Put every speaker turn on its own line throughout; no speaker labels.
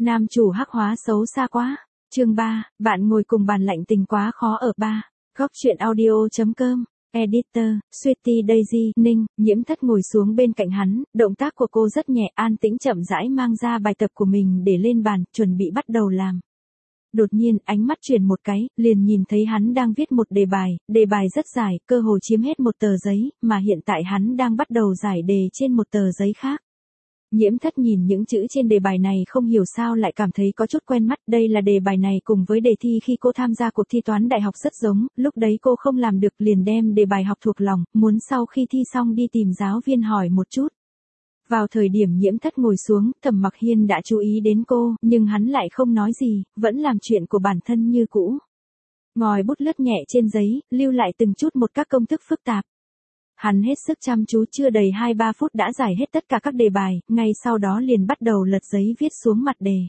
Nam chủ hắc hóa xấu xa quá. Chương 3, bạn ngồi cùng bàn lạnh tình quá khó ở ba. Góc truyện audio.com. Editor, Sweetie Daisy, Ninh, Nhiễm Thất ngồi xuống bên cạnh hắn, động tác của cô rất nhẹ, an tĩnh chậm rãi mang ra bài tập của mình để lên bàn, chuẩn bị bắt đầu làm. Đột nhiên, ánh mắt chuyển một cái, liền nhìn thấy hắn đang viết một đề bài rất dài, cơ hồ chiếm hết một tờ giấy, mà hiện tại hắn đang bắt đầu giải đề trên một tờ giấy khác. Nhiễm Thất nhìn những chữ trên đề bài này không hiểu sao lại cảm thấy có chút quen mắt, đây là đề bài này cùng với đề thi khi cô tham gia cuộc thi toán đại học rất giống, lúc đấy cô không làm được liền đem đề bài học thuộc lòng, muốn sau khi thi xong đi tìm giáo viên hỏi một chút. Vào thời điểm Nhiễm Thất ngồi xuống, Thẩm Mặc Hiên đã chú ý đến cô, nhưng hắn lại không nói gì, vẫn làm chuyện của bản thân như cũ. Ngòi bút lướt nhẹ trên giấy, lưu lại từng chút một các công thức phức tạp. Hắn hết sức chăm chú, chưa đầy 2-3 phút đã giải hết tất cả các đề bài, ngay sau đó liền bắt đầu lật giấy viết xuống mặt đề.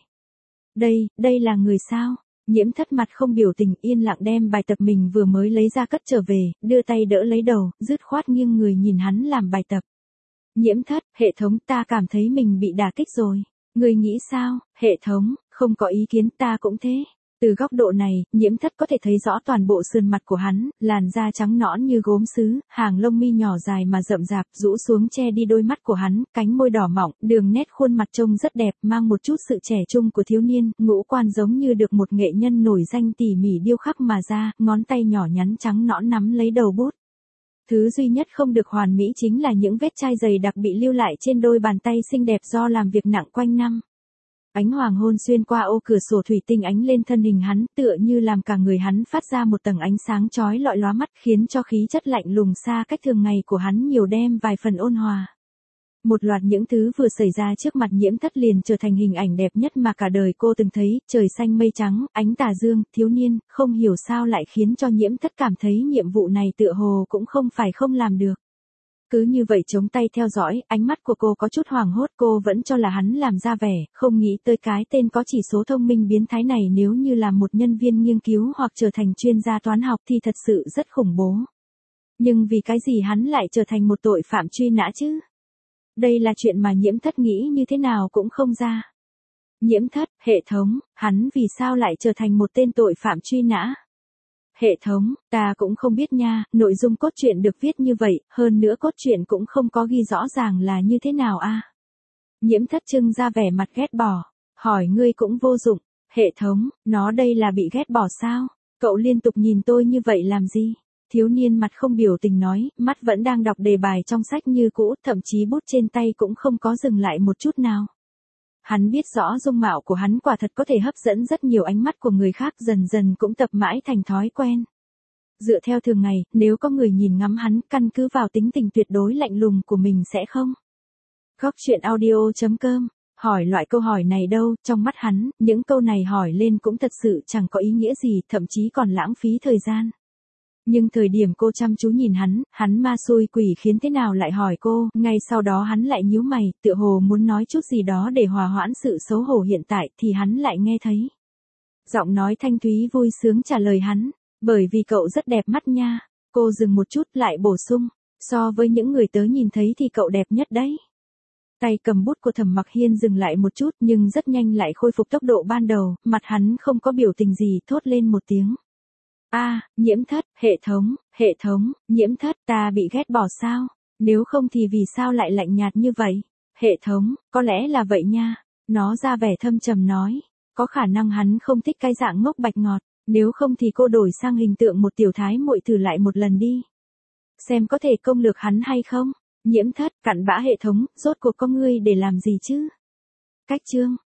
Đây là người sao? Nhiễm Thất mặt không biểu tình, yên lặng đem bài tập mình vừa mới lấy ra cất trở về, đưa tay đỡ lấy đầu, dứt khoát nghiêng người nhìn hắn làm bài tập. Nhiễm Thất, hệ thống, ta cảm thấy mình bị đả kích rồi. Người nghĩ sao? Hệ thống, không có ý kiến, ta cũng thế. Từ góc độ này, Nhiễm Thất có thể thấy rõ toàn bộ sườn mặt của hắn, làn da trắng nõn như gốm sứ, hàng lông mi nhỏ dài mà rậm rạp, rũ xuống che đi đôi mắt của hắn, cánh môi đỏ mọng, đường nét khuôn mặt trông rất đẹp, mang một chút sự trẻ trung của thiếu niên, ngũ quan giống như được một nghệ nhân nổi danh tỉ mỉ điêu khắc mà ra, ngón tay nhỏ nhắn trắng nõn nắm lấy đầu bút. Thứ duy nhất không được hoàn mỹ chính là những vết chai dày đặc bị lưu lại trên đôi bàn tay xinh đẹp do làm việc nặng quanh năm. Ánh hoàng hôn xuyên qua ô cửa sổ thủy tinh ánh lên thân hình hắn, tựa như làm cả người hắn phát ra một tầng ánh sáng chói lọi lóa mắt, khiến cho khí chất lạnh lùng xa cách thường ngày của hắn nhiều đem vài phần ôn hòa. Một loạt những thứ vừa xảy ra trước mặt Nhiễm Thất liền trở thành hình ảnh đẹp nhất mà cả đời cô từng thấy, trời xanh mây trắng, ánh tà dương, thiếu niên, không hiểu sao lại khiến cho Nhiễm Thất cảm thấy nhiệm vụ này tựa hồ cũng không phải không làm được. Cứ như vậy chống tay theo dõi, ánh mắt của cô có chút hoảng hốt, cô vẫn cho là hắn làm ra vẻ, không nghĩ tới cái tên có chỉ số thông minh biến thái này nếu như là một nhân viên nghiên cứu hoặc trở thành chuyên gia toán học thì thật sự rất khủng bố. Nhưng vì cái gì hắn lại trở thành một tội phạm truy nã chứ? Đây là chuyện mà Nhiễm Thất nghĩ như thế nào cũng không ra. Nhiễm Thất, hệ thống, hắn vì sao lại trở thành một tên tội phạm truy nã? Hệ thống, ta cũng không biết nha, nội dung cốt truyện được viết như vậy, hơn nữa cốt truyện cũng không có ghi rõ ràng là như thế nào a. Nhiễm Thất trưng ra vẻ mặt ghét bỏ, hỏi ngươi cũng vô dụng, hệ thống, nó đây là bị ghét bỏ sao? Cậu liên tục nhìn tôi như vậy làm gì? Thiếu niên mặt không biểu tình nói, mắt vẫn đang đọc đề bài trong sách như cũ, thậm chí bút trên tay cũng không có dừng lại một chút nào. Hắn biết rõ dung mạo của hắn quả thật có thể hấp dẫn rất nhiều ánh mắt của người khác, dần dần cũng tập mãi thành thói quen. Dựa theo thường ngày, nếu có người nhìn ngắm hắn, căn cứ vào tính tình tuyệt đối lạnh lùng của mình sẽ không. Góc truyện audio.com, hỏi loại câu hỏi này đâu, trong mắt hắn, những câu này hỏi lên cũng thật sự chẳng có ý nghĩa gì, thậm chí còn lãng phí thời gian. Nhưng thời điểm cô chăm chú nhìn hắn ma xui quỷ khiến thế nào lại hỏi cô, ngay sau đó hắn lại nhíu mày, tựa hồ muốn nói chút gì đó để hòa hoãn sự xấu hổ hiện tại, thì hắn lại nghe thấy. Giọng nói thanh thúy vui sướng trả lời hắn, bởi vì cậu rất đẹp mắt nha. Cô dừng một chút lại bổ sung, so với những người tớ nhìn thấy thì cậu đẹp nhất đấy. Tay cầm bút của Thẩm Mặc Hiên dừng lại một chút nhưng rất nhanh lại khôi phục tốc độ ban đầu, mặt hắn không có biểu tình gì, thốt lên một tiếng. Nhiễm Thất, hệ thống, Nhiễm Thất, ta bị ghét bỏ sao? Nếu không thì vì sao lại lạnh nhạt như vậy? Hệ thống, có lẽ là vậy nha. Nó ra vẻ thâm trầm nói, có khả năng hắn không thích cái dạng ngốc bạch ngọt, nếu không thì cô đổi sang hình tượng một tiểu thái muội thử lại một lần đi. Xem có thể công lược hắn hay không? Nhiễm Thất, cặn bã hệ thống, rốt cuộc có ngươi để làm gì chứ? Cách chương